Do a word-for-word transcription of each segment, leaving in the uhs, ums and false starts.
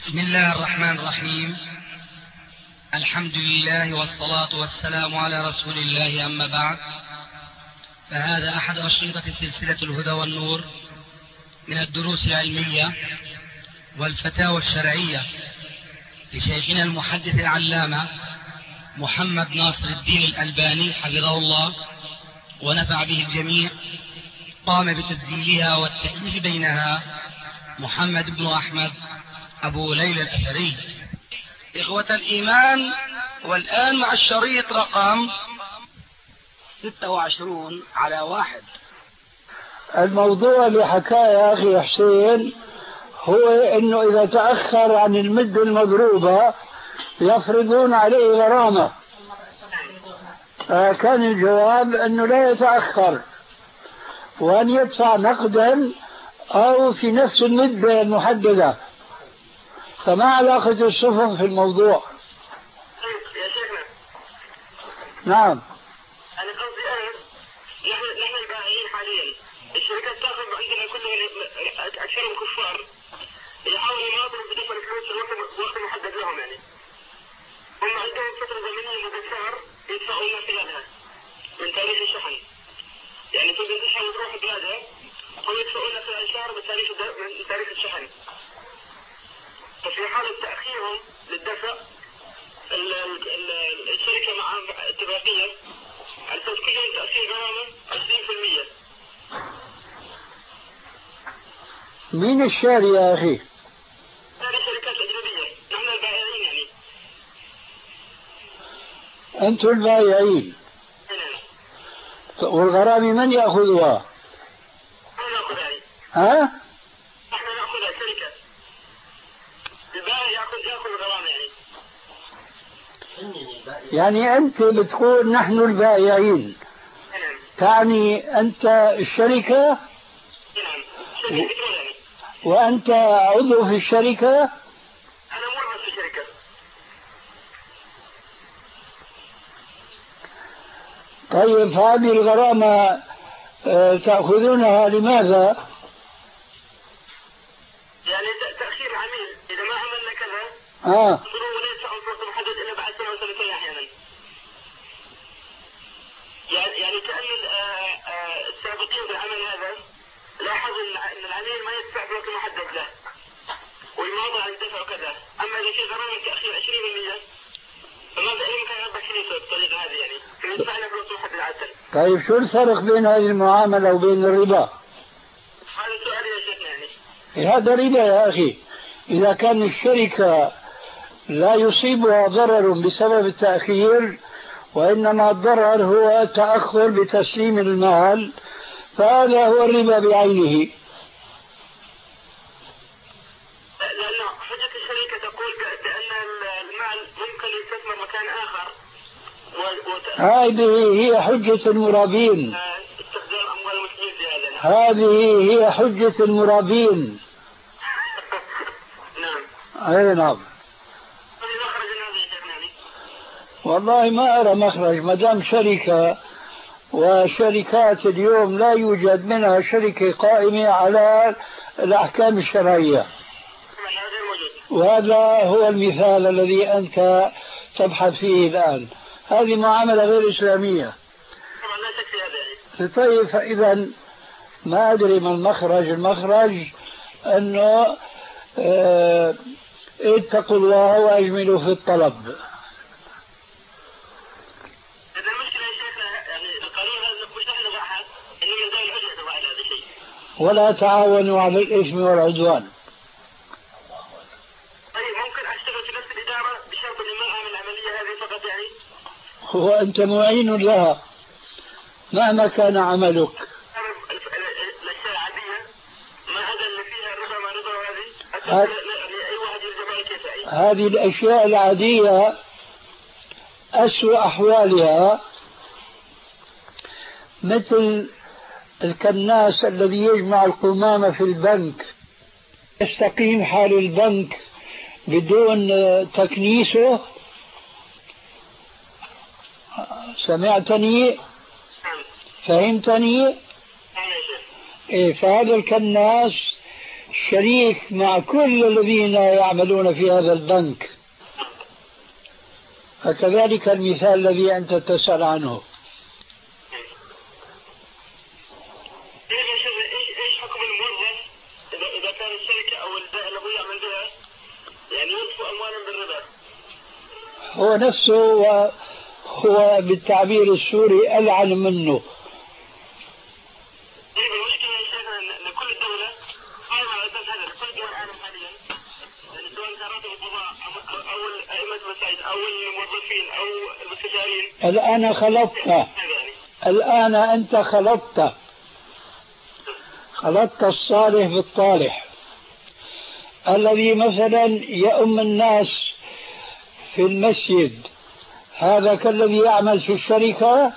بسم الله الرحمن الرحيم. الحمد لله والصلاة والسلام على رسول الله، أما بعد، فهذا أحد أشرطة سلسلة الهدى والنور من الدروس العلمية والفتاوى الشرعية لشيخنا المحدث العلامة محمد ناصر الدين الألباني حفظه الله ونفع به الجميع. قام بتسجيلها والتأليف بينها محمد بن أحمد أبو ليلى الأثري. إخوة الإيمان، والآن مع الشريط رقم ستة وعشرون على واحد. الموضوع اللي حكاه يا أخي حسين هو إنه إذا تأخر عن المدة المضروبة يفرضون عليه غرامة. كان الجواب أنه لا يتأخر، وأن يدفع نقدا أو في نفس المدة المحددة. فما علاقة السفن في الموضوع؟ يا شيخنا، نعم، أنا قصدي أنا نحن نحن البائعين حاليا، الشركات تأخذ عندنا كلهم أكثرهم كفار، يحاولوا يماطلوا بدفع الفلوس في الوقت وقت محدد لهم. يعني هم عندهم فترة زمنية مدة شهر يدفعوا لنا خلالها من تاريخ الشحن. يعني تقدر تشحن وتروح بلادها ويدفعوا لنا خلال شهر من تاريخ من تاريخ الشحن. ففي حالة تأخيرهم للدفع الشركة مع اتفاقية على أساس كل يوم تأخير غرامة عشرين بالمئة. مين الشاري يا أخي؟ هذه الشركات الأجنبية، نحن البائعين. يعني أنتم البائعين. نعم. والغرامة من يأخذها؟ نحن نأخذها. يعني ها؟ نحن نأخذها الشركة. البائع يأخذ يأخذ الغرامة. يعني يعني أنت بتقول نحن البائعين، نعم. تعني أنت الشركة؟ نعم. شركة بترول. يعني وأنت عضو في الشركة؟ أنا مرخص في الشركة. طيب هذه الغرامة آه، تأخذونها لماذا؟ يعني تأخير العميل إذا ما عملنا كذا آه. ضروري لا يدفع وقت محدد إلا بعد سنة وسنتين أحيانا. يعني يعني كأن السابقين في العمل هذا لاحظوا أن العميل ما يدفع بوقت محدد له ويماطل عن الدفع وكذا. أما إذا في غرامة تأخير عشرين بالمئة فماذا يمكن أن يربح فلوسه بالطريقة هذه؟ يعني فيدفع له بوقت محدد عادة. طيب شو الفرق بين هذه المعاملة وبين الربا؟ هذا سؤال يا شيخنا. يعني هذا ربا يا أخي. إذا كان الشركة لا يصيبها ضرر بسبب التأخير، وإنما الضرر هو التأخر بتسليم المال، فهذا هو الربا بعينه. لأن حجة الشركة تقول بأن المال ممكن يستثمر مكان آخر. هذه هي حجة المرابين. استخدام أموال المسلمين في هذا. هذه هي حجة المرابين. نعم. أي نعم. والله ما أرى مخرج ما دام شركة، وشركات اليوم لا يوجد منها شركة قائمة على الأحكام الشرعية، وهذا هو المثال الذي أنت تبحث فيه الآن. هذه معاملة غير إسلامية. طيب فإذا ما أدري ما المخرج. المخرج أنه اه اتقوا الله وأجملوا في الطلب. ولا تعاونوا على الإثم والعدوان. طيب ممكن أشتغل في نفس الإدارة بشرط أني ما أعمل العملية هذه فقط؟ يعني هو أنت معين لها مهما كان عملك. الأشياء العادية ما هذا اللي فيها رضا ما رضا هذه هذه أي واحد يلزم كيف. هذه الأشياء العادية أسوأ أحوالها مثل الكناس الذي يجمع القمامة في البنك، يستقيم حال البنك بدون تكنيسه. سمعتني؟ فهمتني؟ إيه، فهذا الكناس شريك مع كل الذين يعملون في هذا البنك. فكذلك المثال الذي أنت تسأل عنه. ايش حكم الموظف اذا اذا كان الشركه او البيئه اللي هو يعمل بها يعني يدفع اموالا بالربا؟ هو نفسه هو بالتعبير السوري ألعن منه. طيب المشكله يا شيخنا ان كل دوله قائمه على اساس هذا، كل دول العالم حاليا يعني سواء كان راتب القضاء او ائمه المساجد او الموظفين او المستشارين. الآن خلطت الآن أنت خلطت خلطت الصالح بالطالح. الذي مثلا يؤم الناس في المسجد هذا كالذي يعمل في الشركة.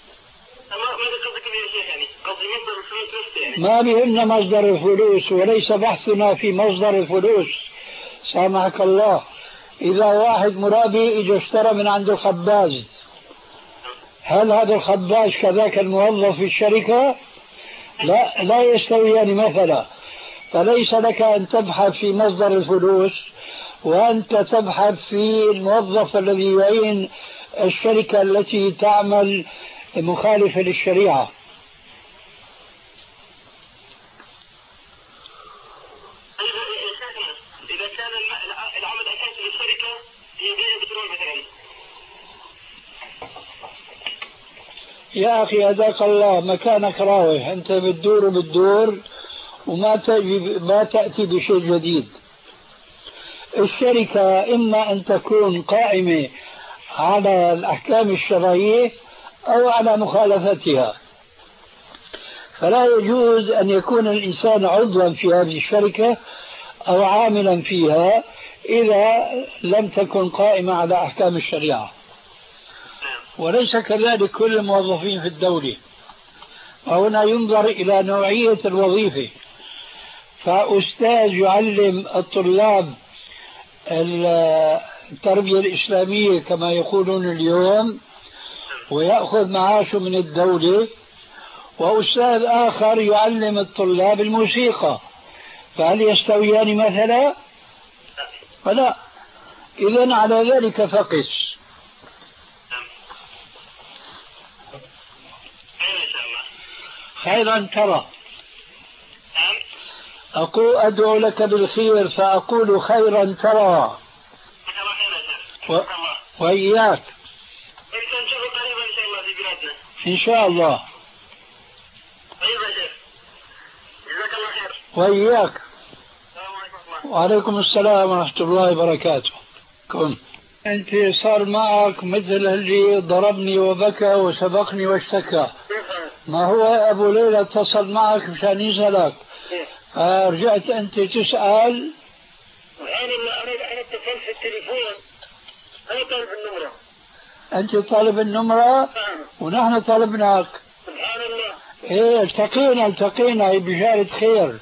ما بهمنا مصدر الفلوس وليس بحثنا في مصدر الفلوس. سامحك الله، إذا واحد مرابي إجا اشترى من عند الخباز، هل هذا الخباز كذاك الموظف في الشركة؟ لا لا يستويان مثلا. فليس لك أن تبحث في مصدر الفلوس وأنت تبحث في الموظف الذي يعين الشركة التي تعمل مخالفة للشريعة. إذا كان العمل الأساسي للشركة هي بيع البترول مثلا. يا أخي هداك الله، مكانك راوح، أنت بتدور وبتدور وما تأتي ما تأتي بشيء جديد. الشركة إما أن تكون قائمة على الأحكام الشرعية أو على مخالفتها، فلا يجوز أن يكون الإنسان عضوا في هذه الشركة أو عاملا فيها إذا لم تكن قائمة على أحكام الشريعة. وليس كذلك كل الموظفين في الدولة. وهنا ينظر إلى نوعية الوظيفة. فأستاذ يعلم الطلاب التربية الإسلامية كما يقولون اليوم ويأخذ معاشه من الدولة، وأستاذ آخر يعلم الطلاب الموسيقى، فهل يستويان مثلا؟ فلا. إذن على ذلك فقس. خيرا ترى. أقول أدعو لك بالخير فأقول خيرا ترى. و... وإياك. إن شاء الله. وإياك. وعليكم السلام ورحمة الله وبركاته. كن أنت صار معك مثل اللي ضربني وبكى وسبقني واشتكى. ما هو أبو ليلى اتصل معك مشان يسألك، فرجعت أنت تسأل. سبحان الله، أنا أنا اتصلت في التليفون، أنا طالب النمرة. أنت طالب النمرة ونحن طلبناك. سبحان الله. إيه التقينا التقينا بجارة خير.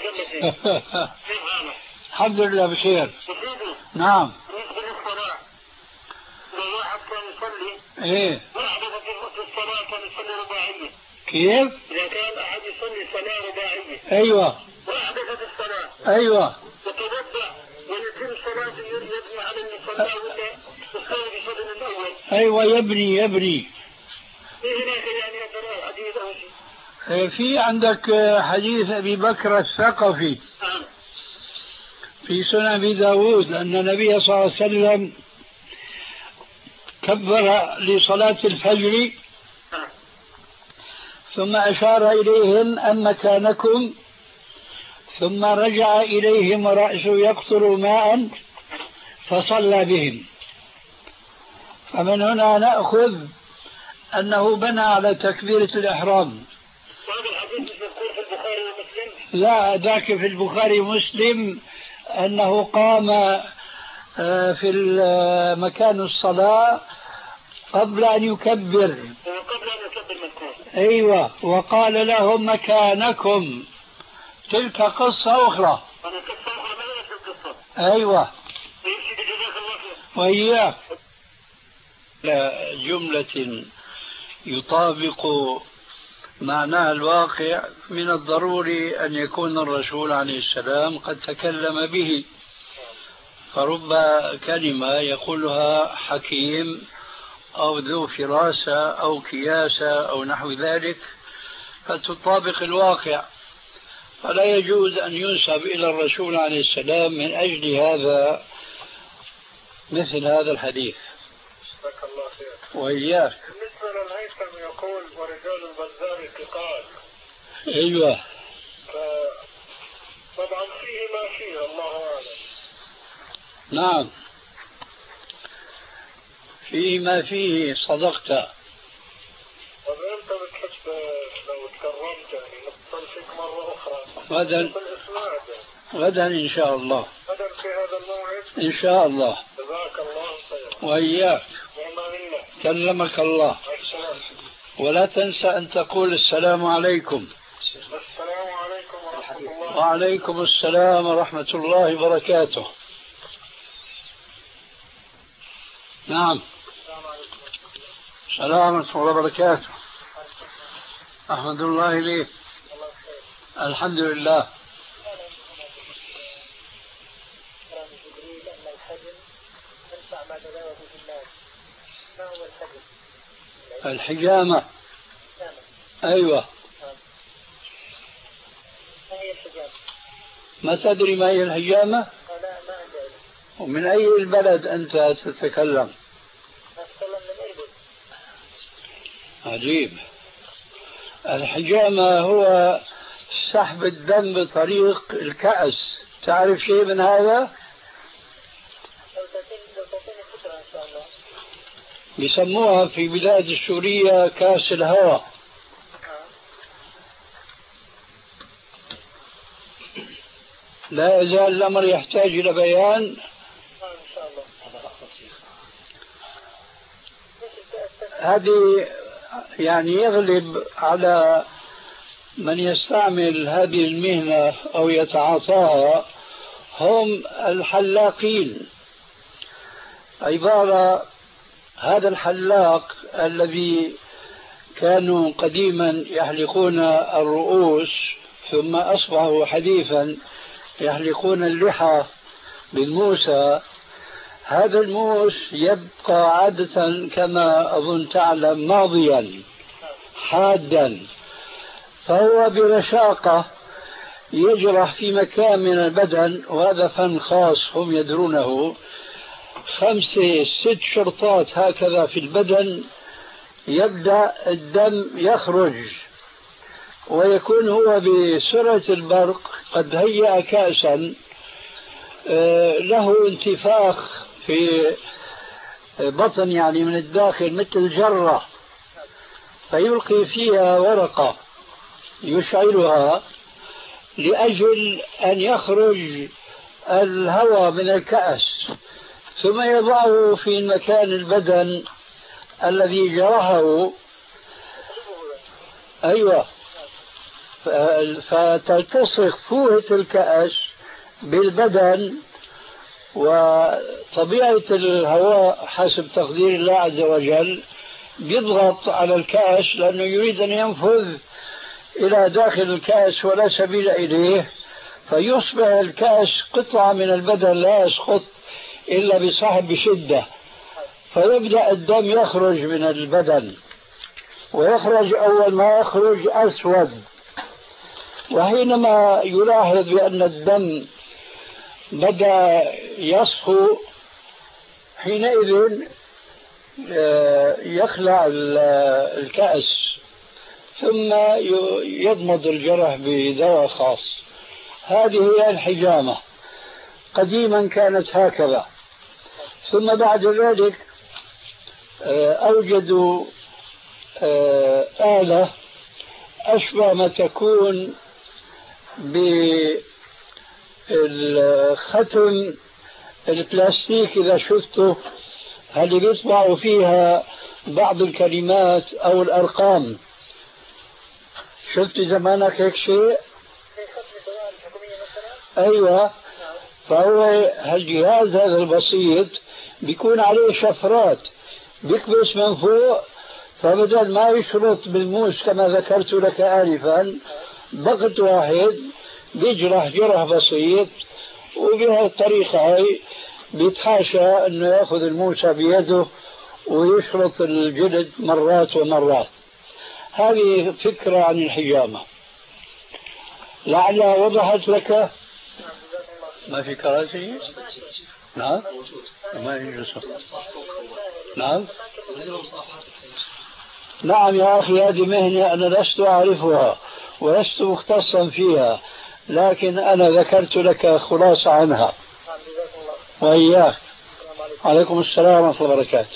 الحمد لله بخير. نعم. بالنسبة للصلاة، لو واحد كان يصلي إيه واحدة في الصلاة كان يصلي رباعية. كيف؟ إذا كان أحد يصلي صلاة رباعية. أيوة. واحدة في الصلاة. أيوة. يتوضأ ويتم صلاة يبني على اللي صلاه ولا يصلي بفضل الأول. أيوة يبني يبني. في هناك يعني هذا حديث أو شيء. في عندك حديث أبي بكر الثقفي في سنن أبي داود أن النبي صلى الله عليه وسلم كبر لصلاة الفجر ثم أشار إليهم أن مكانكم، ثم رجع إليهم ورأسه يقطر ماء فصلى بهم. فمن هنا نأخذ أنه بنى على تكبيرة الإحرام. لا ذاك في البخاري ومسلم أنه قام في مكان الصلاة قبل أن يكبر. أيوة، وقال لهم مكانكم. تلك قصة أخرى. أيوة. وإياك. جملة يطابق معناها الواقع من الضروري أن يكون الرسول عليه السلام قد تكلم به، فرب كلمة يقولها حكيم أو ذو فراسة أو كياسة أو نحو ذلك فتطابق الواقع، فلا يجوز أن ينسب إلى الرسول عليه السلام من أجل هذا مثل هذا الحديث. جزاك الله خير. وإياك. بالنسبة للهيثم يقول ورجال البزار ثقات. أيوه. طبعا فيه ما فيه الله أعلم. نعم فيه ما فيه، صدقت. طب أنت بتحب لو تكرمت يعني نتصل فيك مرة أخرى غدا غدا إن شاء الله. غدا في هذا الموعد إن شاء الله. جزاك الله خير. وإياك. بأمان الله. كلمك الله. ولا تنسى أن تقول السلام عليكم. السلام عليكم ورحمة الله. وعليكم السلام ورحمة الله وبركاته. نعم. السلام ورحمة الله وبركاته. أحمد الله إليك. الحمد لله. الحجامة. أيوة. ما تدري ما هي الحجامة؟ ومن أي البلد أنت تتكلم؟ عجيب. الحجامة هو سحب الدم بطريق الكأس، تعرف شيء من هذا؟ يسموها في بلاد السورية كاس الهواء. لا يزال الأمر يحتاج إلى بيان. هذه يعني يغلب على من يستعمل هذه المهنة أو يتعاطاها هم الحلاقين. عبارة هذا الحلاق الذي كانوا قديما يحلقون الرؤوس ثم أصبحوا حديثا يحلقون اللحى بالموسى، هذا الموس يبقى عادة كما أظن تعلم ماضيا حادا، فهو برشاقة يجرح في مكان من البدن، وهذا فن خاص هم يدرونه، خمسة ست شرطات هكذا في البدن، يبدأ الدم يخرج ويكون هو بسرعة البرق قد هيأ كأسا له انتفاخ في بطن يعني من الداخل مثل جرة، فيلقي فيها ورقة يشعلها لأجل أن يخرج الهواء من الكأس، ثم يضعه في مكان البدن الذي جرحه. أيوة. فتلتصق فوهة الكأس بالبدن، وطبيعة الهواء حسب تقدير الله عز وجل يضغط على الكأس لأنه يريد أن ينفذ إلى داخل الكأس ولا سبيل إليه، فيصبح الكأس قطعة من البدن لا يسقط إلا بصاحب بشدة، فيبدأ الدم يخرج من البدن، ويخرج أول ما يخرج أسود، وحينما يلاحظ بأن الدم بدأ يصفو حينئذ يخلع الكأس ثم يضمد الجرح بدواء خاص. هذه هي الحجامة، قديما كانت هكذا، ثم بعد ذلك أوجدوا آلة أشبه ما تكون بالختم البلاستيك إذا شفته، هل بيطبعوا فيها بعض الكلمات أو الأرقام؟ شفت زمانك هيك شيء؟ أيوة. فهو هالجهاز هذا البسيط بيكون عليه شفرات، بيكبس من فوق فبدل ما يشرط بالموس كما ذكرت لك آنفا، ضغط واحد بيجرح جرح بسيط، وبهالطريقة هاي بيتحاشى أنه يأخذ الموسى بيده ويشرط الجلد مرات ومرات. هذه فكرة عن الحجامة، لعلها وضحت لك. ما في كراسي؟ نعم ما يجلس. نعم نعم يا أخي، هذه مهنة أنا لست أعرفها ولست مختصا فيها، لكن أنا ذكرت لك خلاصة عنها. وإياك. عليكم السلام ورحمة الله وبركاته.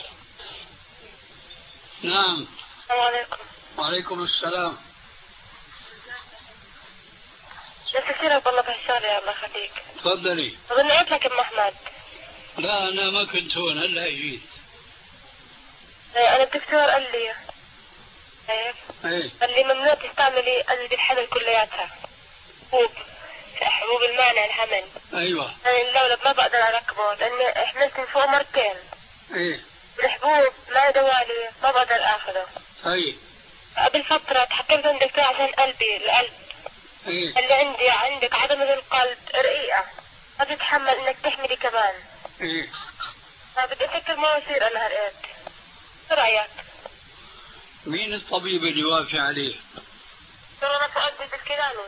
نعم. السلام عليكم. وعليكم السلام. بستفسرك والله بهالشغلة يا الله يخليك. تفضلي. أظن قلت لك ام أحمد. لا أنا ما كنت هون، هلا جيت. أنا الدكتور قال لي هيك ايه قال لي ممنوع تستعملي قلب الحمل كلياتها، حبوب حبوب المانع الحمل. ايوه. أنا اللولب ما بقدر أركبه لأني حملت من فوق مرتين. ايه. الحبوب ما دوالي ما بقدر آخذه. طيب. قبل فترة تحكمت عند الدكتور عشان قلبي القلب. ايه. قال لي عندي عندك عضلة القلب رقيقة ما بتتحمل إنك تحملي كمان. ايه. فبدي أفكر ما يصير أنا هالقد. شو رأيك؟ مين الطبيب اللي وافي عليه؟ ترى أنا فؤاد بنت الكيلاني.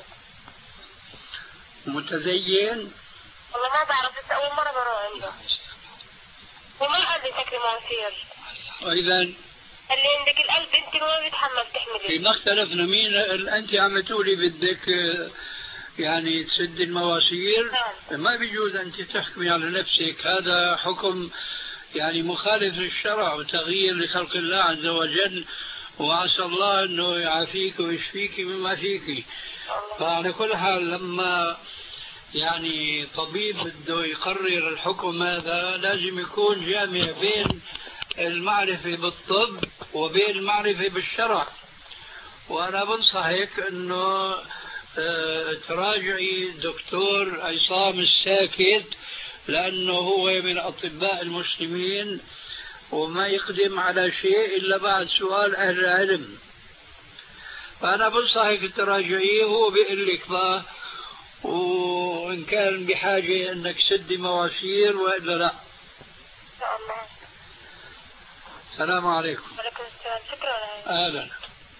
متزين؟ والله ما بعرف، بس أول مرة بروح عنده. وما قال لي شكلي ما يصير. وإذا؟ قال لي عندك القلب أنت ما بيتحمل تحملي. ما اختلفنا. مين أنت عم تقولي بدك يعني تسد المواسير؟ نعم. ما بيجوز أنت تحكمي على نفسك، هذا حكم يعني مخالف للشرع وتغيير لخلق الله عز وجل، وعسى الله أنه يعافيك ويشفيك مما فيك. فعلى كل حال لما يعني طبيب بده يقرر الحكم هذا لازم يكون جامع بين المعرفة بالطب وبين المعرفة بالشرع. وأنا بنصحك أنه تراجعي دكتور عصام الساكت، لأنه هو من أطباء المسلمين وما يقدم على شيء إلا بعد سؤال أهل العلم. فأنا بنصحك تراجعيه، هو بيقول لك بقى وإن كان بحاجة أنك سدي مواسير وإلا لا. إن شاء الله. السلام عليكم. وعليكم السلام. شكرا. أهلا.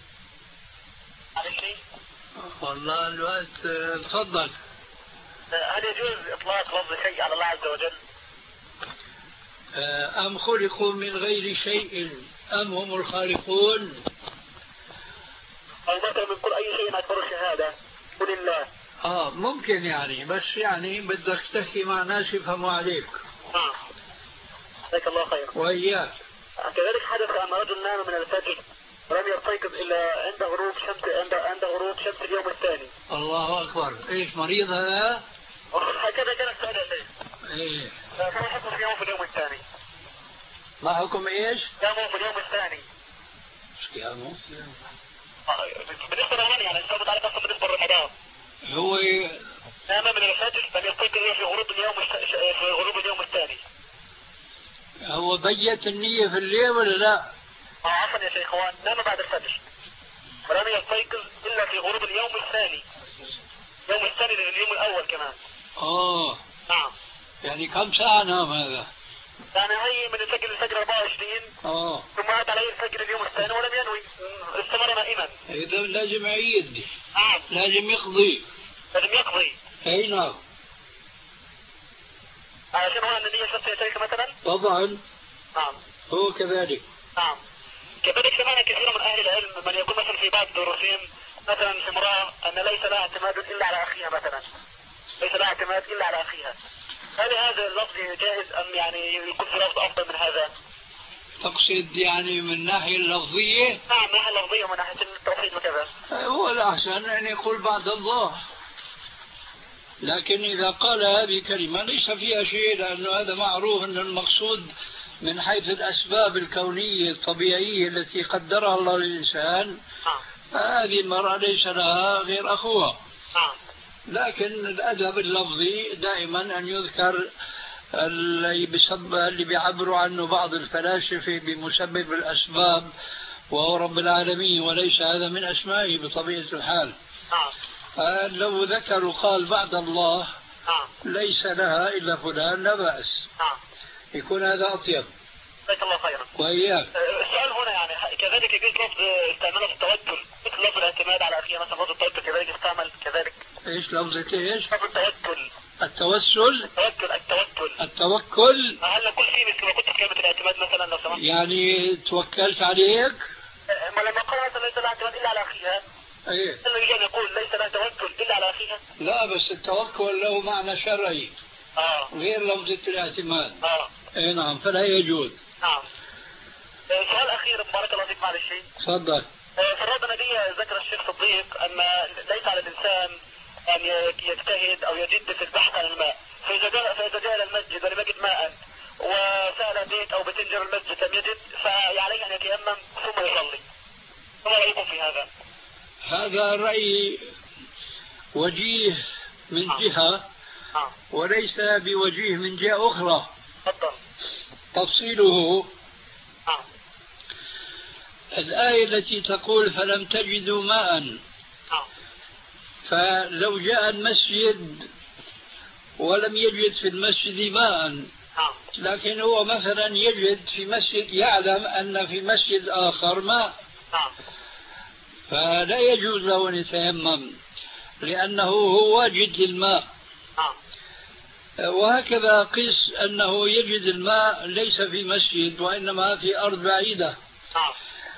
والله الوقت. تفضل. هل يجوز إطلاق لفظ شيء على الله عز وجل؟ أم خلقوا من غير شيء أم هم الخالقون؟ أو مثلا من كل أي شيء أكبر الشهادة قل الله. آه ممكن يعني، بس يعني بدك تحكي مع ناس يفهموا عليك. آه. جزاك الله خير. وإياك. كذلك حدث أن رجل نام من الفجر ولم يستيقظ إلا عند غروب شمس عند عند غروب شمس اليوم الثاني. الله أكبر. إيش مريض هذا؟ هكذا كان السؤال يا شيخ. إيه. فما حكم صيامه في اليوم الثاني؟ ما حكم إيش؟ صيامه في اليوم الثاني. صيامه؟ بالنسبة لمن يعني الصوم على قصة بالنسبة للحرام. هو نام من الفجر لم يستيقظ في غروب اليوم في غروب اليوم الثاني. هو بيت النية في الليل ولا لا؟ اه عفوا يا شيخ، هو نام بعد الفجر ولم يستيقظ إلا في غروب اليوم الثاني. اليوم الثاني لليوم الأول كمان. آه. نعم. يعني كم ساعة نام هذا؟ يعني هي من الفجر الفجر أربعة وعشرين. آه. ثم عاد عليه الفجر اليوم الثاني ولم ينوي، استمر نائما. إذا لازم يعيد. نعم. لازم يقضي. لازم يقضي. أي نعم. عشان هو أن النية شخصية شيخ مثلا؟ طبعا. نعم. هو كذلك. نعم. كذلك سمعنا كثير من أهل العلم من يقول مثلا في بعض دروسهم مثلا في امرأة أن ليس لها اعتماد إلا على أخيها مثلا. ليس لها اعتماد إلا على أخيها. هل هذا اللفظ جائز أم يعني يكون في لفظ أفضل من هذا؟ تقصد يعني من الناحية اللفظية؟ نعم من الناحية اللفظية ومن ناحية التوحيد وكذا. هو الأحسن أن يقول بعد الله، لكن إذا قال هذه كلمة ليس فيها شيء، لأنه هذا معروف أن المقصود من حيث الأسباب الكونية الطبيعية التي قدرها الله للإنسان. هذه المرأة ليس لها غير أخوها. لكن الأدب اللفظي دائما أن يذكر اللي, بسبب اللي بيعبروا عنه بعض الفلاسفة بمسبب الأسباب وهو رب العالمين وليس هذا من أسمائه بطبيعة الحال. نعم. لو ذكر وقال بعد الله نعم. ليس لها إلا فلان لا بأس. نعم. يكون هذا أطيب. جزاك الله خيرا. وإياك. السؤال هنا يعني كذلك يجوز لفظ استعماله في التوكل مثل لفظ الاعتماد على أخيه مثلا، لفظ التوكل كذلك يستعمل كذلك. إيش لفظة إيش؟ لفظ التوكل. التوسل. التوكل التوكل. التوكل. هل نقول فيه مثل ما كنت في كلمة الاعتماد مثلا لو سمحت؟ يعني توكلت عليك؟ ما لما قال مثلا ليس لها اعتماد إلا على أخيها. ايه. الرجال يقول ليس لها توكل إلا على أخيها. لا بس التوكل له معنى شرعي. آه. غير لفظة الاعتماد. آه. اي نعم فلا يجوز. نعم. سؤال أخير بارك الله فيك معلش. تفضل. في الرابعة النبوية ذكر الشيخ صديق أن ليس على الإنسان أن يجتهد أو يجد في البحث عن الماء، فإذا جاء فإذا جاء إلى المسجد ولم يجد ماء وسأل بيت أو بيتين جنب المسجد لم يجد فعليه أن يتيمم ثم يصلي. فما رأيكم في هذا؟ هذا رأي وجيه من آه. جهة آه. وليس بوجيه من جهة أخرى. تفضل. تفصيله آه. الآية التي تقول فلم تجدوا ماء، آه. فلو جاء المسجد ولم يجد في المسجد ماء، آه. لكن هو مثلا يجد في مسجد، يعلم أن في مسجد آخر ماء، آه. فلا يجوز له أن يتيمم لأنه هو واجد للماء. آه. وهكذا قس أنه يجد الماء ليس في مسجد وإنما في أرض بعيدة، آه.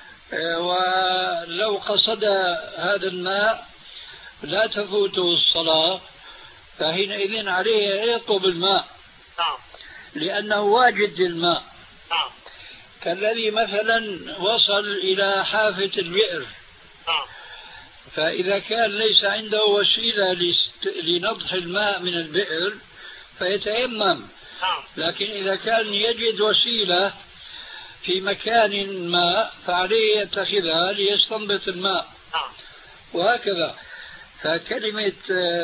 ولو قصد هذا الماء لا تفوته الصلاة، فحينئذ عليه أن يطلب الماء آه. لأنه واجد للماء. آه. كالذي مثلا وصل إلى حافة البئر، آه. فإذا كان ليس عنده وسيلة لنضح الماء من البئر فيتيمم، آه. لكن إذا كان يجد وسيلة في مكان ما فعليه يتخذها ليستنبط الماء. آه. وهكذا. فكلمة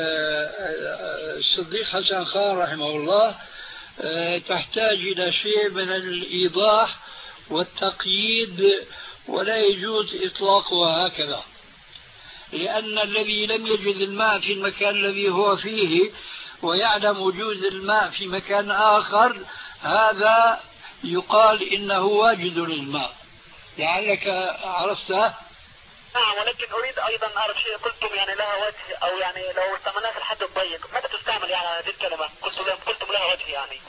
الصديق حسن خان رحمه الله تحتاج إلى شيء من الإيضاح والتقييد، ولا يجوز إطلاقها هكذا، لأن الذي لم يجد الماء في المكان الذي هو فيه ويعلم وجود الماء في مكان آخر هذا يقال إنه واجد للماء. لعلك عرفته؟ نعم، ولكن أريد أيضا أعرف شيء قلتم يعني لها وجه، أو يعني لو استعملناها في الحد الضيق متى تستعمل يعني هذه الكلمة؟ قلتم قلتم لها وجه يعني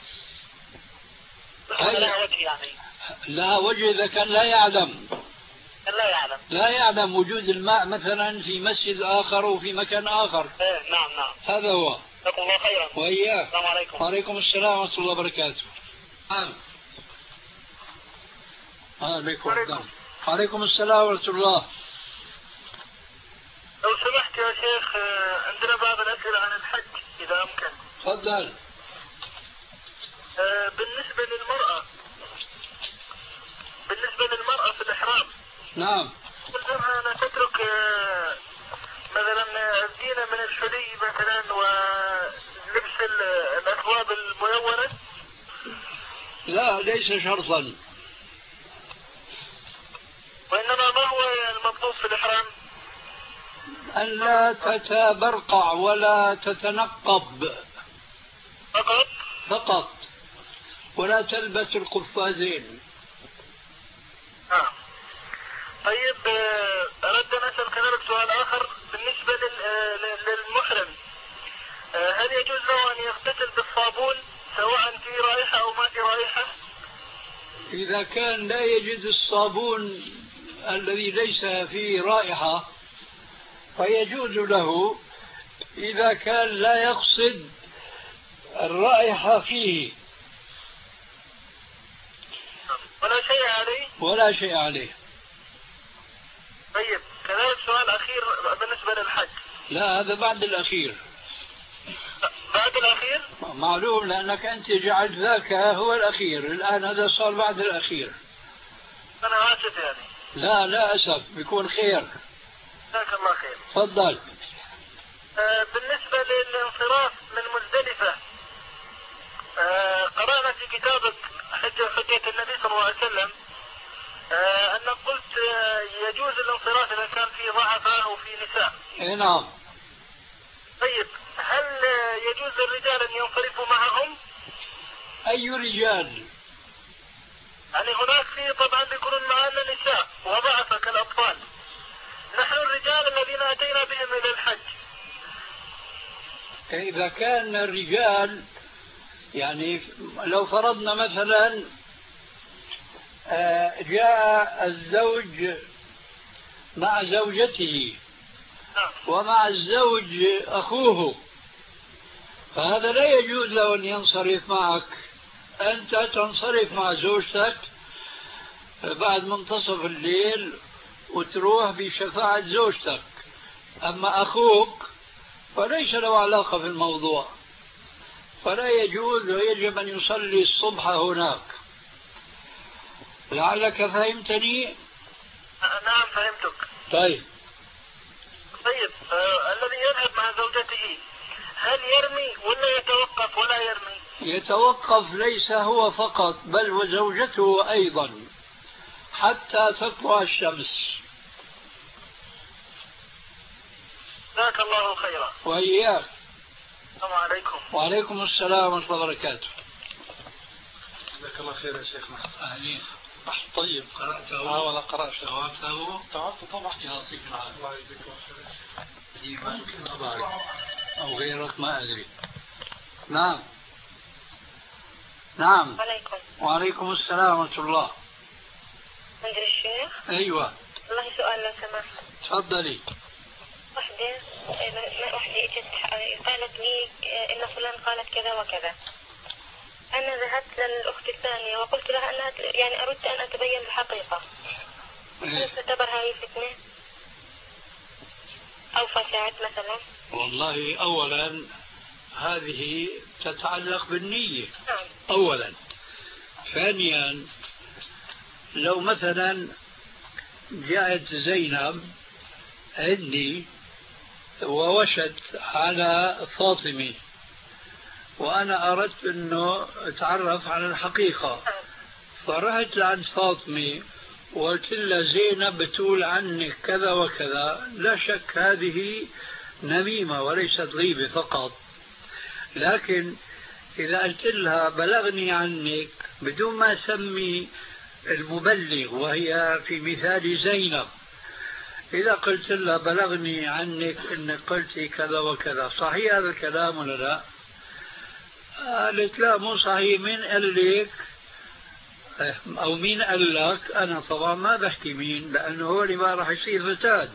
قلتم لها وجه يعني لها وجه إذا كان لا يعلم لا يعلم لا يعلم وجود الماء مثلا في مسجد آخر وفي مكان آخر. إيه نعم نعم. هذا هو. جزاكم الله خيرا. وإياك. السلام عليكم. وعليكم السلام ورحمة الله وبركاته. نعم. عليكم السلام. وعليكم السلام ورحمة الله. لو سمحت يا شيخ عندنا بعض الأسئلة عن الحج إذا أمكن. تفضل. بالنسبة للمرأة بالنسبة للمرأة في الإحرام. نعم. أنها تترك مثلا الزينة من الحلي مثلا ولبس الأثواب الملونة. لا ليس شرطا، وإنما ما هو المطلوب في الإحرام؟ أن لا تتبرقع ولا تتنقب فقط فقط، ولا تلبس القفازين. آه. طيب أردت أن أسأل كذلك سؤال آخر بالنسبة للمحرم، هل يجوز له أن يغتسل بالصابون سواء في رائحة أو ما في رائحة؟ إذا كان لا يجد الصابون الذي ليس فيه رائحة فيجوز له، إذا كان لا يقصد الرائحة فيه ولا شيء عليه ولا شيء عليه. طيب كذلك سؤال أخير بالنسبة للحج. لا هذا بعد الأخير. بعد الأخير؟ معلوم، لأنك أنت جعلت ذاك هو الأخير، الآن هذا صار بعد الأخير. أنا آسف يعني. لا لا أسف، بيكون خير. جزاك الله خير. تفضل. آه بالنسبة للانصراف من مزدلفة، آه قرأنا في كتابك حجة حجة النبي صلى الله عليه وسلم آه أنا قلت آه يجوز الانصراف إذا كان في ضعفاء أو في نساء. اي نعم. طيب هل آه يجوز للرجال أن ينصرفوا معهم؟ أي رجال؟ يعني هناك في طبعا بيكونون معنا نساء وضعفاء كالأطفال. نحن الرجال الذين أتينا بهم إلى الحج. إذا كان الرجال يعني لو فرضنا مثلا جاء الزوج مع زوجته ومع الزوج أخوه، فهذا لا يجوز له أن ينصرف معك. أنت تنصرف مع زوجتك بعد منتصف الليل وتروح بشفاعة زوجتك. أما أخوك فليس له علاقة في الموضوع، فلا يجوز ويجب أن يصلي الصبح هناك. لعلك فهمتني؟ نعم فهمتك. طيب طيب آه الذي يذهب مع زوجته هل يرمي ولا يتوقف ولا يرمي؟ يتوقف، ليس هو فقط بل وزوجته أيضا حتى تطلع الشمس. جزاك الله خيرا. وإياك. السلام عليكم. وعليكم السلام ورحمة الله وبركاته. جزاك الله خير يا شيخنا. أهلين. طيب قرأته؟ اه والله قرأت. جوابته؟ جوابته طبعا. يعطيك العافية. الله يجزيك خير. أو غيرك ما أدري. نعم. نعم. عليكم. وعليكم السلام ورحمة الله. مدري الشيخ؟ أيوة. والله سؤال لو سمحت. تفضلي. وحدة وحدة اجت قالت لي إن فلان قالت كذا وكذا. أنا ذهبت للأخت الثانية وقلت لها أنها يعني أردت أن أتبين الحقيقة. هل تعتبر هذه فتنة؟ أو فساد مثلا؟ والله أولا هذه تتعلق بالنية. نعم. أولا. ثانيا لو مثلا جاءت زينب عندي ووشت على فاطمة وأنا أردت أنه أتعرف على الحقيقة، فرحت عند فاطمة وقلت لها زينب بتقول عنك كذا وكذا، لا شك هذه نميمة وليست غيبة فقط. لكن إذا قلت لها بلغني عنك بدون ما أسمي المبلغ وهي في مثال زينب، إذا قلت لها بلغني عنك إنك قلتي كذا وكذا، صحيح هذا الكلام ولا لا؟ قالت لا مو صحيح. مين قال لك أو مين قال لك؟ أنا طبعا ما بحكي مين، لأنه هو اللي ما راح يصير فساد.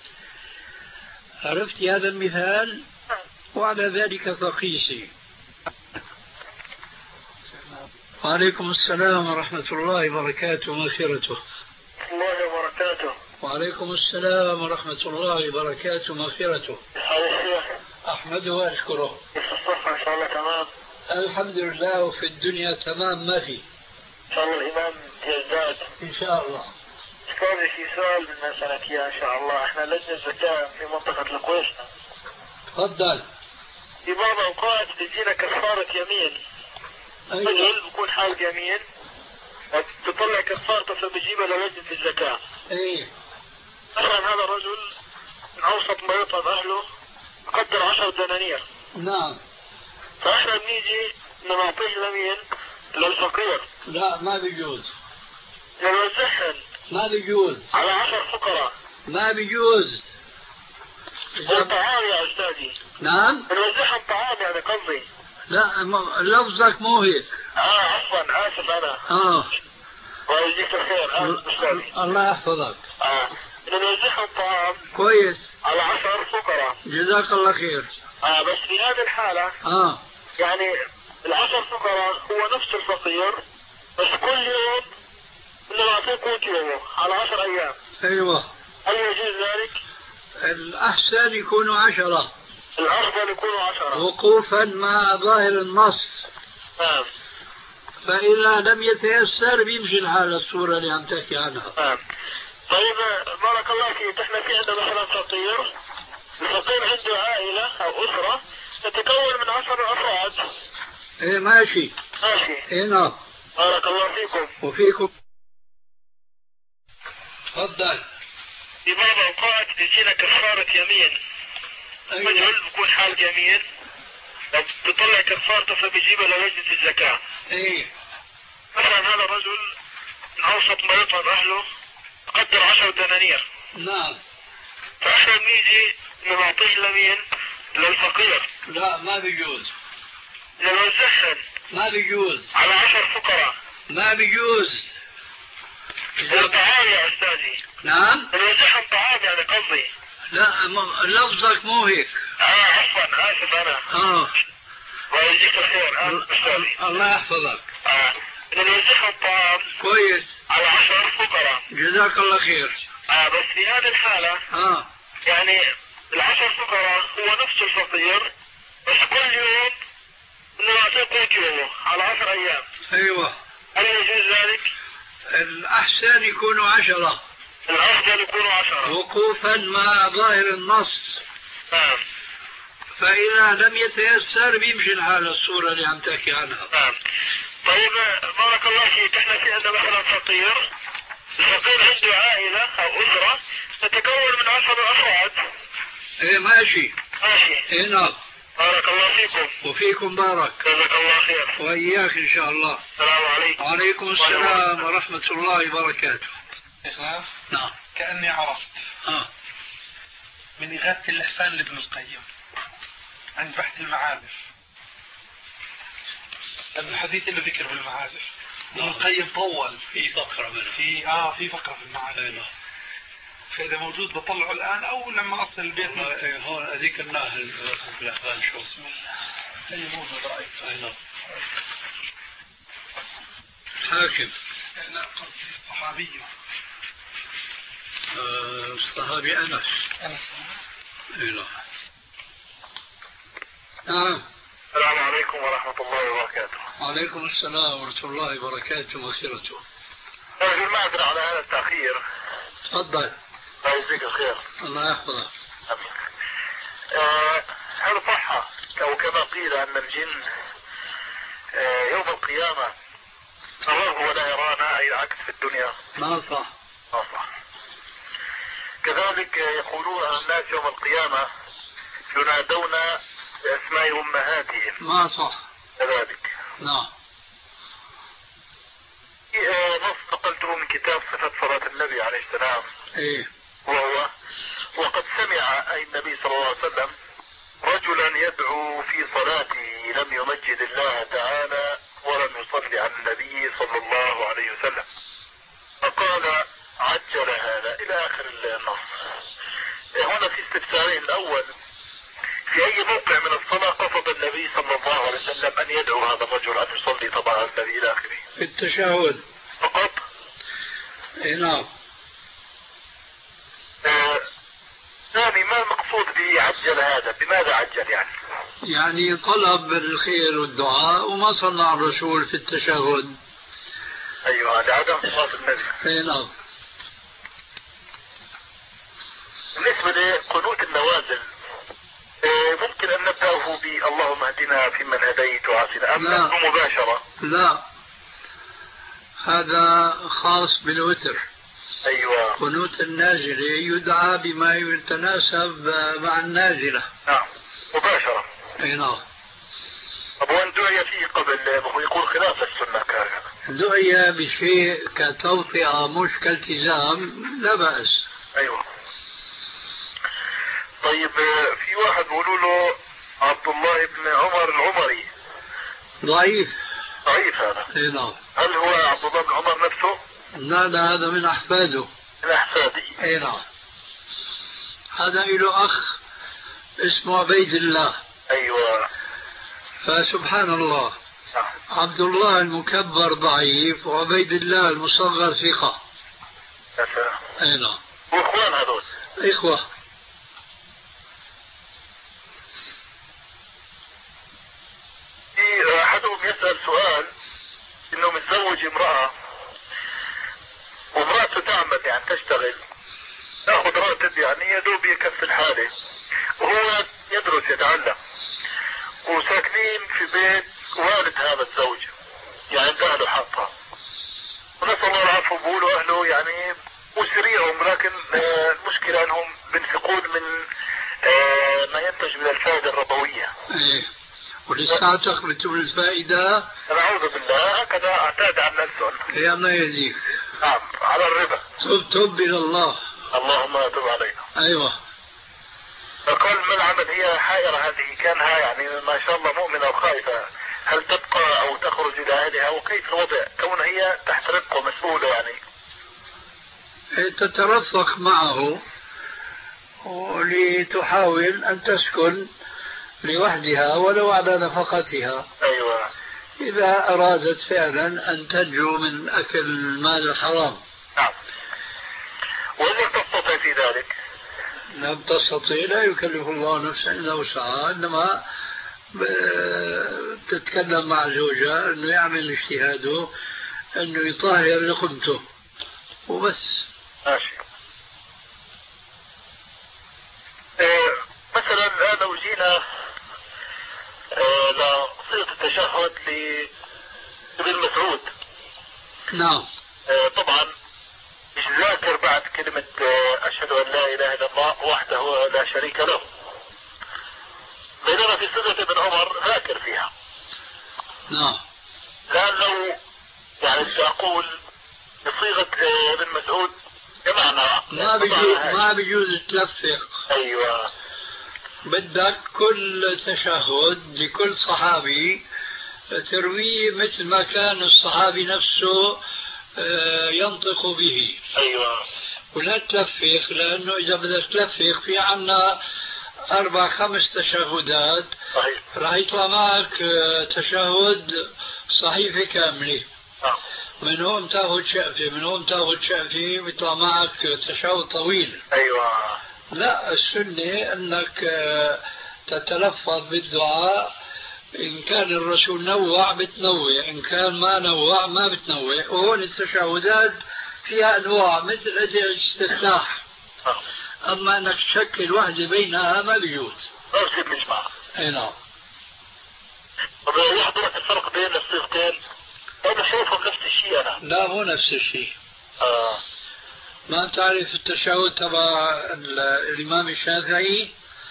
عرفتي هذا المثال؟ وعلى ذلك فقيسي. وعليكم السلام ورحمة الله وبركاته ومغفرته. الله وبركاته. وعليكم السلام ورحمة الله وبركاته ومغفرته. أحمده وأشكره. الصحة إن شاء الله تمام. الحمد لله، وفي الدنيا تمام ما في. إن شاء الله الإمام يزداد. إن شاء الله. كان في سؤال بدنا نسألك إياه إن شاء الله. إحنا لجنة زكاة في منطقة القويس. تفضل. في بعض الأوقات بتجينا كفارة يمين. أيوة. رجل بكون حال يمين تطلع كفارته فبيجيبها للجنة الزكاة. إيه. مثلا هذا الرجل من أوسط ما يطعم أهله قدر عشر دنانير. نعم. فإحنا بنيجي نعطيه لمين للفقير. لا ما بيجوز. نوزعهن. ما بيجوز. على عشر فقراء. ما بيجوز. طعام يا أستاذي. نعم. نوزعهم طعام يعني قصدي. لا لفظك مو هيك. اه عفوا اسف انا. اه. ويجزيك الخير. اسف استاذي. الله يحفظك. اه. نوزعهم طعام. كويس. على عشر فقراء. جزاك الله خير. اه بس في هذه الحالة. اه. يعني العشر فقراء هو نفس الفقير بس كل يوم انه نعطيه قوت يومه على عشر ايام. ايوه. هل يجوز ذلك؟ الأحسن يكونوا عشرة. الأفضل يكونوا عشرة. وقوفا مع ظاهر النص. نعم. فإذا لم يتيسر بيمشي الحال الصورة اللي عم تحكي عنها. نعم. طيب بارك الله فيك. احنا في عندنا مثلا فقير. الفقير عنده عائلة أو أسرة تتكون من عشر أفراد. ايه ماشي. ماشي. ايه نعم. بارك الله فيكم. وفيكم. تفضل. في بعض الأوقات بيجينا كفارة يمين. أيوة. رجل بيكون حال يمين لو بيطلع كفارته فبيجيبها لوجهة الزكاة. ايه. مثلا هذا الرجل من أوسط ما يطعم أهله قدر عشر دنانير. نعم. فإحنا بنيجي نعطيه لمين؟ للفقير. لا ما بيجوز. نوزعهن. ما بيجوز. على عشر فقراء. ما بيجوز. إذا طعام يا أستاذي. نعم. نوزعهن طعام يعني قصدي. لا م... لفظك مو هيك. اه عفوا اسف انا. اه. ويجزيك الخير اه استاذي. الله يحفظك. اه نوزعهن الطعام. كويس. على عشر فقراء. جزاك الله خير. اه بس في هذه الحالة. اه. يعني العشر فقراء هو نفس الفقير بس كل يوم انه يعطيه قوت يومه على عشر ايام. ايوه. هل يجوز ذلك؟ الاحسن يكونوا عشرة. الافضل يكونوا عشرة. وقوفا مع ظاهر النص. نعم. فاذا لم يتيسر بيمشي الحال الصورة اللي عم تحكي عنها. نعم. طيب بارك الله فيك، احنا في عندنا مثلا فقير، الفقير عنده عائلة او اسرة تتكون من عشر افراد. ايه ماشي. ماشي. ايه نعم. بارك الله فيكم. وفيكم بارك. جزاك الله خير. واياك ان شاء الله. السلام عليكم. وعليكم السلام ورحمة الله وبركاته. شيخنا نعم. كأني عرفت. اه. من إغاثة اللحفان لابن القيم عند بحث المعاذر، الحديث اللي ذكر بالمعاذر ابن القيم طول في فقرة منه. في اه في فقرة في المعاذر. فإذا موجود بطلعه الآن أو لما أصل البيت. هون ذكرناه الأحوال شو. بسم الله. هي موجود رأيك. أي نعم. حاكم. لا صحابي. آه الصحابي أنس. أنس. أي نعم. نعم. السلام عليكم ورحمة الله وبركاته. وعليكم السلام ورحمة الله وبركاته ومغفرته. أرجو المعذرة على هذا التأخير. تفضل. الله يجزيك الخير. الله يحفظك. أمين. آه هل صح أو كما قيل أن الجن آه يوم القيامة نراه ولا يرانا، أي العكس في الدنيا؟ ما صح. ما صح. كذلك يقولون الناس يوم القيامة ينادون بأسماء أمهاتهم. ما صح. كذلك. نعم. نص نقلته من كتاب صفة صلاة النبي عليه السلام. ايه. وهو وقد سمع أي النبي صلى الله عليه وسلم رجلا يدعو في صلاته لم يمجد الله تعالى ولم يصلي على النبي صلى الله عليه وسلم، فقال عجل هذا إلى آخر النص. هنا في استفسارين. الأول، في أي موقع من الصلاة قصد النبي صلى الله عليه وسلم أن يدعو هذا الرجل أن يصلي طبعا على النبي إلى آخره؟ في التشهد فقط. اي نعم. ثاني، ما المقصود بعجل هذا؟ بماذا عجل يعني؟ يعني طلب الخير والدعاء وما صلى على الرسول في التشهد. ايوه لعدم صلاة النبي. اي نعم. بالنسبة لقنوت النوازل ممكن ان نبدأه ب اللهم اهدنا فيمن هديت وعافنا، ام نبدأ مباشرة؟ لا، هذا خاص بالوتر. ايوه. قنوت النازلة يدعى بما يتناسب مع النازلة. نعم مباشرة. اي نعم. طب وان دعي فيه قبل يقول خلاف السنة كذا؟ دعي بشيء كتوطئة مش كالتزام لا بأس. ايوه. طيب في واحد بيقولوا له عبد الله بن عمر العمري ضعيف. ضعيف هذا. اي نعم. هل هو عبد الله بن عمر نفسه؟ لا لا، هذا من أحفاده. من أحفاده. اي نعم. هذا له أخ اسمه عبيد الله. ايوه. فسبحان الله، صح. عبد الله المكبر ضعيف وعبيد الله المصغر ثقة. يا سلام. اي نعم. واخوان هذول؟ اخوة. في احدهم يسأل سؤال انه متزوج امرأة وامرأته تعمل يعني تشتغل، تاخذ راتب يعني يدوب يكفي الحالة، وهو يدرس يتعلم، وساكنين في بيت والد هذا الزوج يعني عند اهله حاطة، ونسأل الله العفو. بيقولوا اهله يعني وسريعهم، لكن المشكلة أنهم بينفقون من ما ينتج من الفائدة الربوية. إيه. ولساتك بتقول الفائدة؟ نعوذ بالله، هكذا اعتاد عن نفسهم. يا الله يهديك. نعم، على الربا. تب تب إلى الله. اللهم تب علينا. أيوة. فقال ما العمل؟ هي حائرة هذه، كانها يعني ما شاء الله مؤمنة وخائفة، هل تبقى أو تخرج إلى أهلها؟ وكيف الوضع كون هي تحت رقة مسؤولة يعني؟ تترفق معه ولتحاول أن تسكن لوحدها ولو على نفقتها. أيوة. إذا أرادت فعلا أن تنجو من أكل المال الحرام. نعم. وإن لم تستطع في ذلك؟ لم تستطيع، لا يكلف الله نفسا إلا وسعها، إنما تتكلم مع زوجها أنه يعمل اجتهاده أنه يطهر لقمته وبس. ماشي. إيه مثلا الآن لو جينا إيه لصيغة التشهد لابن مسعود. نعم. إيه طبعا مش ذاكر بعد كلمة أشهد أن لا إله إلا الله وحده لا شريك له، بينما في صيغة ابن عمر ذاكر فيها. نعم. لأن لو يعني أقول بصيغة ابن مسعود جمعنا ما بيجوز ما بيجوز تلفق. أيوة. بدك كل تشهد لكل صحابي ترويه مثل ما كان الصحابي نفسه ينطق به. أيوة. ولا تلفق، لأنه إذا بدك تلفق في عنا أربع خمس تشهدات. صحيح. راح يطلع معك تشهد صحيفة كاملة. آه. من هون تاخذ شقفة، من هون تاخذ شقفة، بيطلع معك تشهد طويل. أيوة. لا، السنة أنك تتلفظ بالدعاء، إن كان الرسول نوع بتنوع، إن كان ما نوع ما بتنوع. وهون التشهدات فيها أنواع مثل أدعية الاستفتاح. آه. أما أنك تشكل واحدة بينها ما بيجوز. ما بصير نجمع. أي نعم. طب يحضرك الفرق بين الصيغتين؟ أنا شايفهم نفس الشيء أنا. لا، مو نفس الشيء. آه. ما تعرف التشهد تبع الإمام الشافعي؟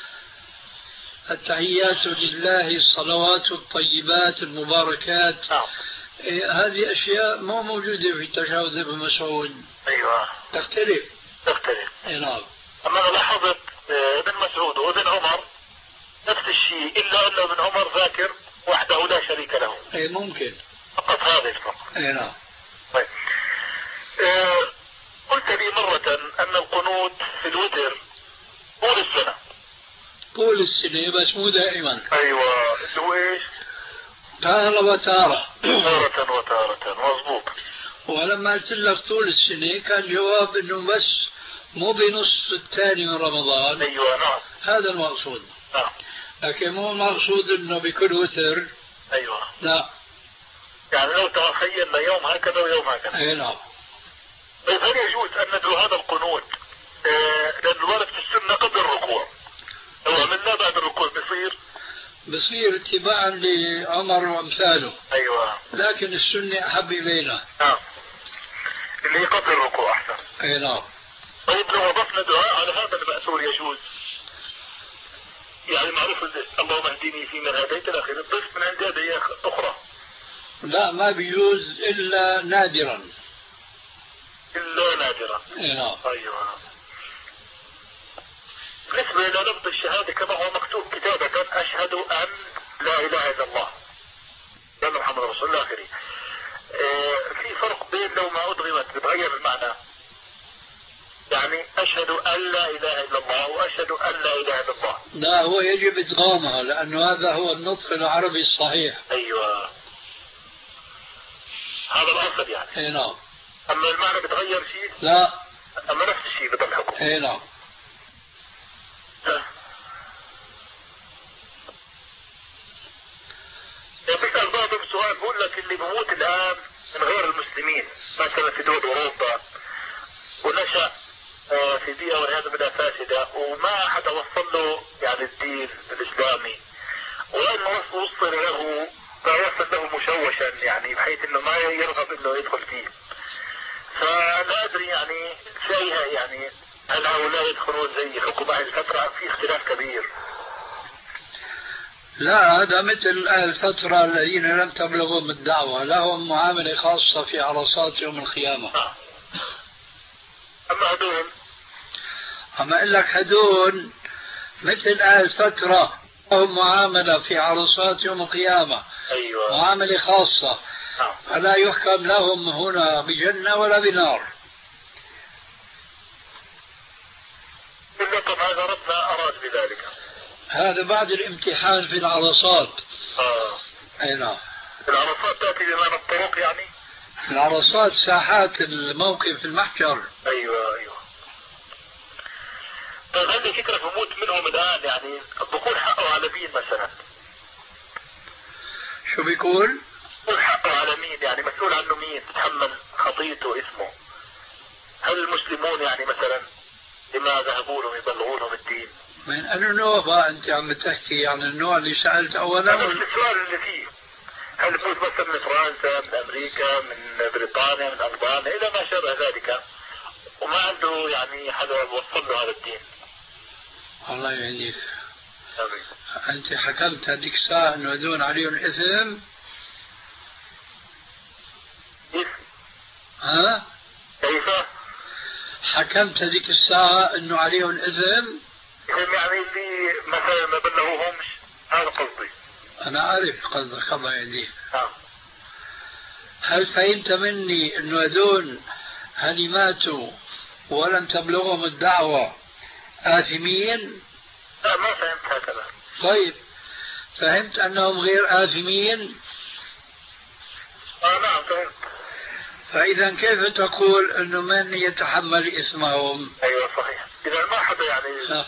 التحيات لله، الصلوات الطيبات المباركات. نعم. إيه، هذه أشياء مو موجودة في تشهد ابن مسعود. أيوة. تختلف. تختلف. أي نعم. أما أنا لاحظت ابن مسعود وابن عمر نفس الشيء، إلا أن ابن عمر ذاكر وحده لا شريك له. أي ممكن. فقط هذا الفرق. أي نعم. طيب. آه قلت لي مرة أن القنوت في الوتر طول السنة. طول السنة بس مو دائما. أيوة. اللي هو إيش؟ تارة وتارة. تارة وتارة. مضبوط. ولما قلت لك طول السنة كان جواب إنه بس مو بنصف الثاني من رمضان. أيوة. نعم. هذا المقصود. نعم. لكن مو المقصود إنه بكل وتر. أيوة. لا. يعني لو تخيلنا يوم هكذا ويوم هكذا. أي نعم. طيب هل يجوز أن ندعو هذا القنوت آه لأن الورد في السنة قبل الركوع، لو عملناه بعد الركوع بصير؟ بصير اتباعا لعمر وامثاله. أيوة. لكن السنة أحب إلينا. نعم. اللي قبل الركوع أحسن. أي نعم. طيب لو أضفنا دعاء على هذا المأثور يجوز؟ يعني معروف اللهم اهدني فيمن هديت إلى آخره، الضيف من عندي أدعية أخرى. لا، ما بيجوز إلا نادرا. إلا نادرا. أي نعم. أيوة. بالنسبة إلى لفظ الشهادة كما هو مكتوب كتابة أشهد أن لا إله إلا الله لأن محمد رسول الله آخره، اه في فرق بين لو ما أدغمت بتغير المعنى، يعني أشهد أن لا إله إلا الله وأشهد أن لا إله إلا الله. لا، هو يجب إدغامها لأنه هذا هو النطق العربي الصحيح. أيوة. هذا الأصل يعني. أي نعم. أما المعنى بتغير شيء؟ لا. أما نفس الشيء بضل حكم. أي نعم. بسأل بعضهم سؤال بقول لك اللي بموت الآن من غير المسلمين مثلا في دول أوروبا ونشأ في بيئة والعياذ بالله فاسدة وما حد وصل له يعني الدين الإسلامي، وأنه وصل له ما وصل له مشوشا يعني بحيث أنه ما يرغب أنه يدخل فيه، فلا ادري يعني فيها يعني هل هؤلاء يدخلون زي حكم اهل الفترة؟ في اختلاف كبير. لا، هذا مثل أهل الفترة الذين لم تبلغهم الدعوة، لهم معاملة خاصة في عرصات يوم القيامة. آه. أما هدول أما أقول لك هدول مثل أهل الفترة لهم معاملة في عرصات يوم القيامة. أيوة. معاملة خاصة. آه. فلا يحكم لهم هنا بجنة ولا بنار. بالنقم هذا ربنا أراد بذلك. هذا بعد الامتحان في العرصات. آه. أي نعم. العرصات تأتي بمعنى الطرق يعني؟ العرصات ساحات الموقف في المحشر. أيوة أيوة. طيب عندي فكرة بموت منهم الآن يعني بكون حقه على مين مثلا؟ شو بيقول؟ بكون حقه على مين يعني مسؤول عنه مين؟ تتحمل خطيته اسمه؟ هل المسلمون يعني مثلا لما ذهبوا لهم يبلغوا لهم الدين؟ من أي نوع بقى أنت عم تحكي عن النوع اللي سألت أولا؟ هذا السؤال اللي فيه هل بموت مثلا من فرنسا، من أمريكا، من بريطانيا، من ألبانيا إلى ما شابه ذلك وما عنده يعني حدا وصل له هذا الدين؟ الله يهديك. أنت حكمت هذيك الساعة أنه هدول عليهم إثم؟ كيف؟ ها؟ كيف؟ حكمت هذيك الساعة أنه عليهم إثم؟ إثم يعني اللي مثلا ما بلغوهمش، هذا قصدي. أنا عارف قصدك الله يهديك. آه. هل فهمت مني أنه هدول هل ماتوا ولم تبلغهم الدعوة آثمين؟ لا ما فهمت هكذا. طيب فهمت أنهم غير آثمين؟ آه نعم فهمت. فإذا كيف تقول أنه من يتحمل اسمهم؟ أيوة صحيح. إذا ما حدا يعني صح.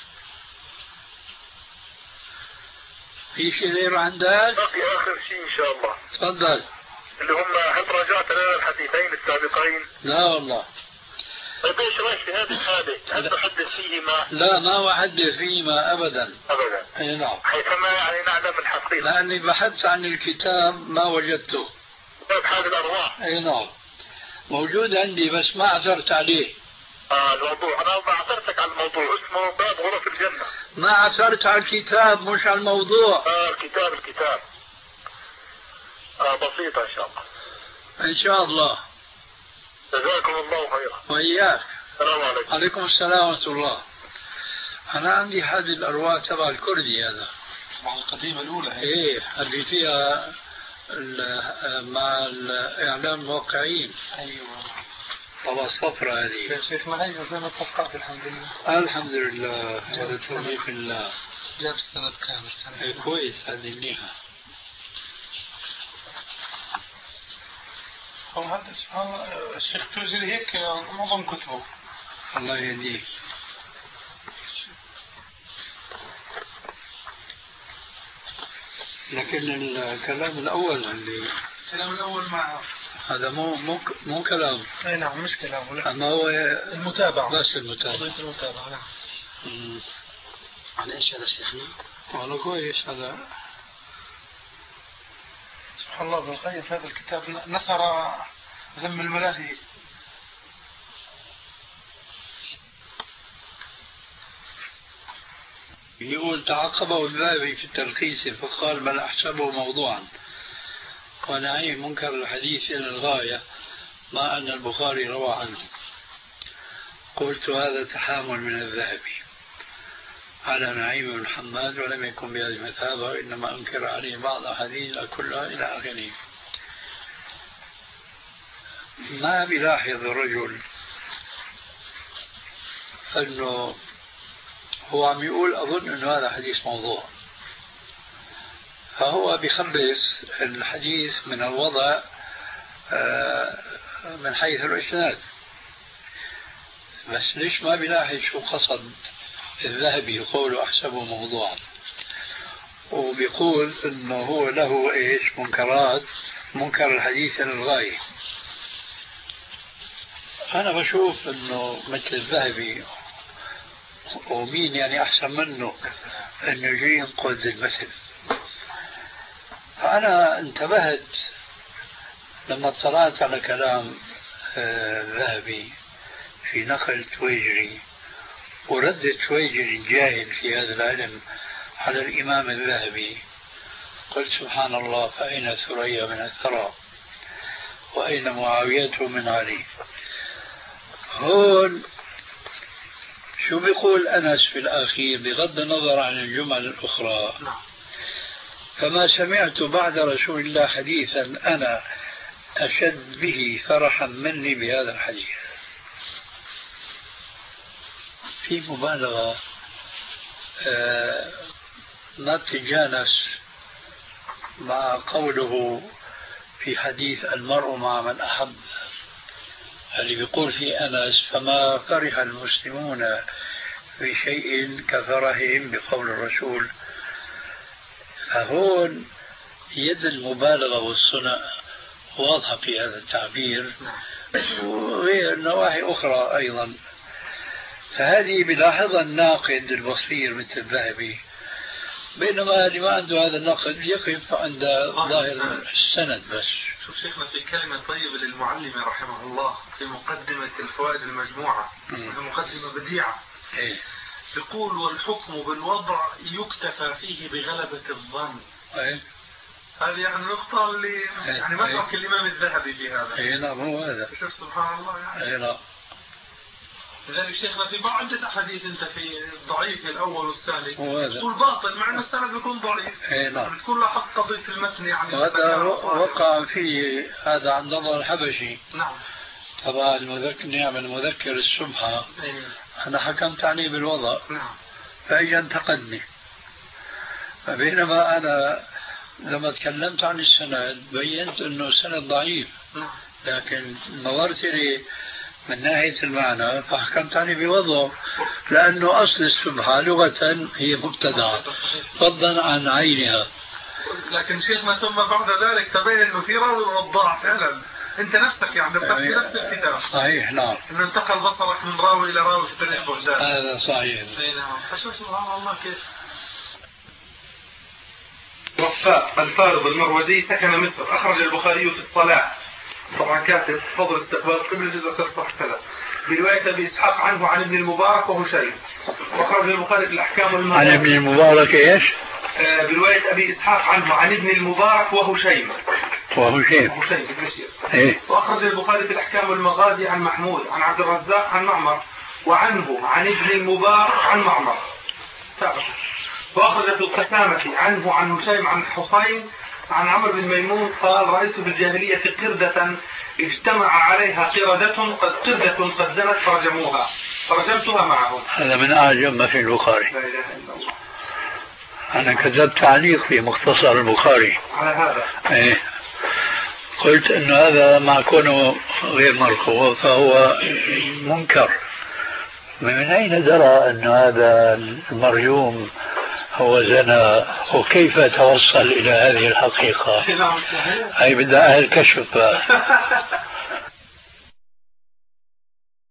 في شيء غير عندك؟ باقي آخر شيء إن شاء الله. تفضل. اللي هم هل راجعت لنا الحديثين السابقين؟ لا والله. طيب ايش رايك في هذه الحادث؟ هل تحدث فيهما؟ لا ما أحدث فيهما أبدا. أبدا. أي نعم. حيثما يعني نعلم الحقيقة. لأني بحثت عن الكتاب ما وجدته. كتاب هذه الأرواح. أي نعم. موجود عندي بس ما عثرت عليه. آه الموضوع أنا ما عثرتك على الموضوع اسمه باب غرف الجنة. ما عثرت على الكتاب مش على الموضوع. آه الكتاب الكتاب. آه بسيطة إن شاء الله. إن شاء الله. جزاكم الله خيرا. وإياك. السلام عليكم. عليكم السلام ورحمة الله. أنا عندي هذه الأرواح تبع الكردي هذا. مع القديمة الأولى هي. إيه اللي فيها مع الإعلام الموقعين. أيوة. طبعا الصفرة هذه. يا شيخ معي زي ما توقعت الحمد لله. الحمد لله. هذا توفيق الله. جاب السند كامل سنة. إيه كويس هذه منيحة. هو هذا سبحان الله الشيخ توزيري هيك معظم كتبه. الله يهديك. لكن الكلام الأول اللي الكلام الأول مع هذا مو مو مو كلام. أي نعم مش كلام ولا. أما هو المتابعة. بس المتابعة. قضية المتابعة نعم. امم. على إيش هذا شيخنا؟ والله كويس هذا. سبحان الله ابن القيم في هذا الكتاب نثر ذم الملاهي. يقول تعقبه الذهبي في التلخيص فقال بل أحسبه موضوعا ونعيم منكر الحديث إلى الغاية ما أن البخاري روى عنه. قلت هذا تحامل من الذهبي على نعيم بن حماد ولم يكن بهذه المثابة إنما أنكر عليه بعض أحاديث كلها إلى آخره. ما بيلاحظ الرجل أنه هو عم يقول أظن أنه هذا حديث موضوع، فهو بيخبص الحديث من الوضع من حيث الإسناد، بس ليش ما بيلاحظ شو قصد الذهبي يقول أحسبه موضوعا، وبيقول أنه هو له إيش منكرات منكر الحديث للغاية. أنا بشوف أنه مثل الذهبي ومين يعني أحسن منه أنه يجي ينقذ المثل. فأنا انتبهت لما اطلعت على كلام الذهبي في نقل تويجري ورد تويجري الجاهل في هذا العلم على الإمام الذهبي، قلت سبحان الله، فأين ثريا من الثرى وأين معاوية من علي؟ هون شو بيقول أنس في الأخير بغض النظر عن الجمل الأخرى؟ فما سمعت بعد رسول الله حديثا أنا أشد به فرحا مني بهذا الحديث. في مبالغة آه ما بتتجانس مع قوله في حديث المرء مع من أحب، اللي بيقول في أنس فما فرح المسلمون بشيء كفرحهم بقول الرسول. فهون يد المبالغة والصنع واضحة في هذا التعبير، وغير نواحي أخرى أيضا. فهذه بلاحظها الناقد البصير مثل الذهبي، بينما اللي ما عنده هذا النقد يقف عند ظاهر السند بس. شوف شيخنا في كلمة طيبة للمعلم رحمه الله في مقدمة الفوائد المجموعة، مقدمة بديعة، إيه؟ يقول والحكم بالوضع يكتفى فيه بغلبة الظن. إيه؟ هذه يعني النقطة اللي يعني مسلك الإمام الذهبي في هذا. إيه نعم هو هذا. شوف سبحان الله يعني. إيه نعم. لذلك شيخنا في بعض عدة أحاديث أنت في الضعيف الأول والثاني تقول باطل مع أن السند بيكون ضعيف. إيه نعم. بتكون له حق قضية المتن يعني. هذا وقع فيه هذا عند الله الحبشي. نعم. طبعا المذكر نعم المذكر السبحة. إيه. أنا حكمت عليه بالوضع. نعم. فإجا انتقدني. فبينما أنا لما تكلمت عن السند بينت أنه السند ضعيف. نعم. لكن نظرت لي من ناحية المعنى فحكمت عليه بوضع، لأنه أصل السبحة لغة هي مبتدعة فضلا عن عينها. لكن شيخنا ثم بعد ذلك تبين أنه في راوي وضاع فعلا. أنت نفسك يعني في نفس الكتاب. صحيح نعم. أنه انتقل بصرك من راوي إلى راوي في تاريخ بغداد. هذا صحيح. أي نعم. فشوف سبحان الله كيف. وفاء الفارض المروزي سكن مصر، أخرج البخاري في الصلاة، طبعا كاتب فضل استقبال قبل جزء قصة كذا، برواية أبي إسحاق عنه عن ابن المبارك وهشيم، وأخرج البخاري في الأحكام المغازي. عن ابن المبارك إيش؟ آه برواية أبي إسحاق عنه عن ابن المبارك وهشيم. وهشيم. وهشيم بن بشير. إيه. وأخرج البخاري في الأحكام المغازي عن محمود عن عبد الرزاق عن معمر، وعنه عن ابن المبارك عن معمر. تابع. وأخرج في القسامة عنه عن هشيم عن حسين عن عمرو بن ميمون قال رأيت في الجاهلية قردة اجتمع عليها قردة قد قردة قد زنت فرجموها فرجمتها معهم. هذا من أعجب ما في البخاري. لا إله إلا الله. أنا كتبت تعليق في مختصر البخاري على هذا. إيه. قلت إنه هذا مع كونه غير مرفوع فهو منكر. من أين درى أن هذا المرجوم هو زنا وكيف توصل إلى هذه الحقيقة؟ هي بدها أهل كشف.